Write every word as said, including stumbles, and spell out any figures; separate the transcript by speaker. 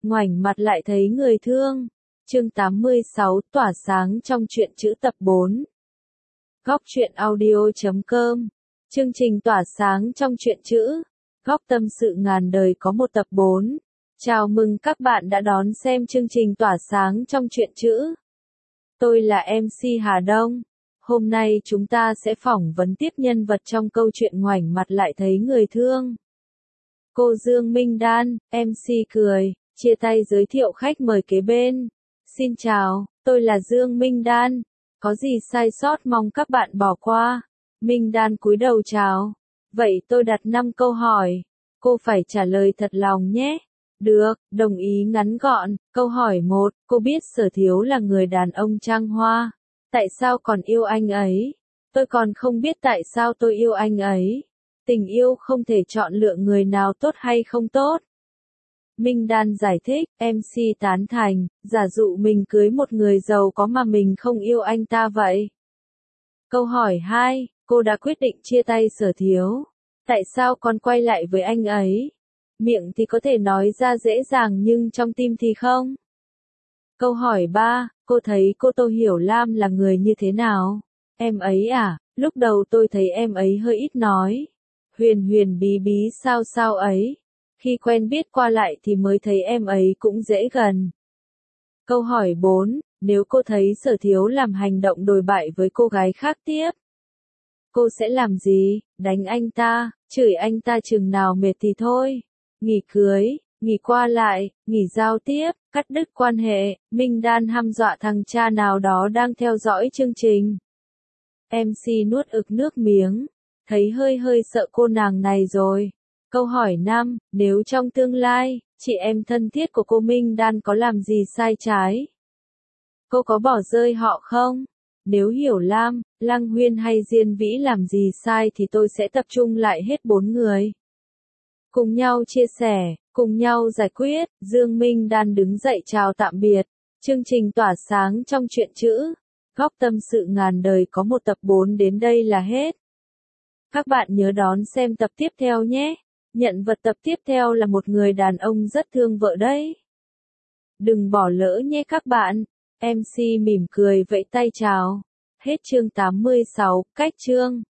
Speaker 1: ngoảnh mặt lại thấy người thương. Chương tám mươi sáu, tỏa sáng trong truyện chữ tập bốn. Góc truyện audio chấm com. Chương trình tỏa sáng trong truyện chữ. Góc tâm sự ngàn đời có một tập bốn. Chào mừng các bạn đã đón xem chương trình tỏa sáng trong truyện chữ. Tôi là em xê Hà Đông. Hôm nay chúng ta sẽ phỏng vấn tiếp nhân vật trong câu chuyện ngoảnh mặt lại thấy người thương. Cô Dương Minh Đan, em xê cười, chia tay giới thiệu khách mời kế bên. Xin chào, tôi là Dương Minh Đan. Có gì sai sót mong các bạn bỏ qua. Minh Đan cúi đầu chào. Vậy tôi đặt năm câu hỏi. Cô phải trả lời thật lòng nhé. Được, đồng ý ngắn gọn. Câu hỏi một, cô biết Sở Thiếu là người đàn ông trăng hoa. Tại sao còn yêu anh ấy? Tôi còn không biết tại sao tôi yêu anh ấy. Tình yêu không thể chọn lựa người nào tốt hay không tốt. Minh Đan giải thích, em xê tán thành, giả dụ mình cưới một người giàu có mà mình không yêu anh ta vậy. Câu hỏi hai, cô đã quyết định chia tay Sở Thiếu. Tại sao còn quay lại với anh ấy? Miệng thì có thể nói ra dễ dàng nhưng trong tim thì không. Câu hỏi ba, cô thấy cô Tô Hiểu Lam là người như thế nào? Em ấy à, lúc đầu tôi thấy em ấy hơi ít nói. Huyền huyền bí bí sao sao ấy. Khi quen biết qua lại thì mới thấy em ấy cũng dễ gần. Câu hỏi bốn, nếu cô thấy Sở Thiếu làm hành động đồi bại với cô gái khác tiếp, cô sẽ làm gì? Đánh anh ta, chửi anh ta chừng nào mệt thì thôi. Nghỉ cưới, nghỉ qua lại, nghỉ giao tiếp, cắt đứt quan hệ. Minh Đan hăm dọa thằng cha nào đó đang theo dõi chương trình. em xê nuốt ực nước miếng, thấy hơi hơi sợ cô nàng này rồi. Câu hỏi năm, nếu trong tương lai, chị em thân thiết của cô Minh Đan có làm gì sai trái, cô có bỏ rơi họ không? Nếu Hiểu Lam, Lăng Huyên hay Diên Vĩ làm gì sai thì tôi sẽ tập trung lại hết bốn người. Cùng nhau chia sẻ, cùng nhau giải quyết. Dương Minh Đan đứng dậy chào tạm biệt. Chương trình tỏa sáng trong truyện chữ. Góc tâm sự ngàn đời có một tập bốn đến đây là hết. Các bạn nhớ đón xem tập tiếp theo nhé. Nhận vật tập tiếp theo là một người đàn ông rất thương vợ đấy. Đừng bỏ lỡ nhé các bạn. em xê mỉm cười vẫy tay chào. Hết chương tám mươi sáu, cách chương.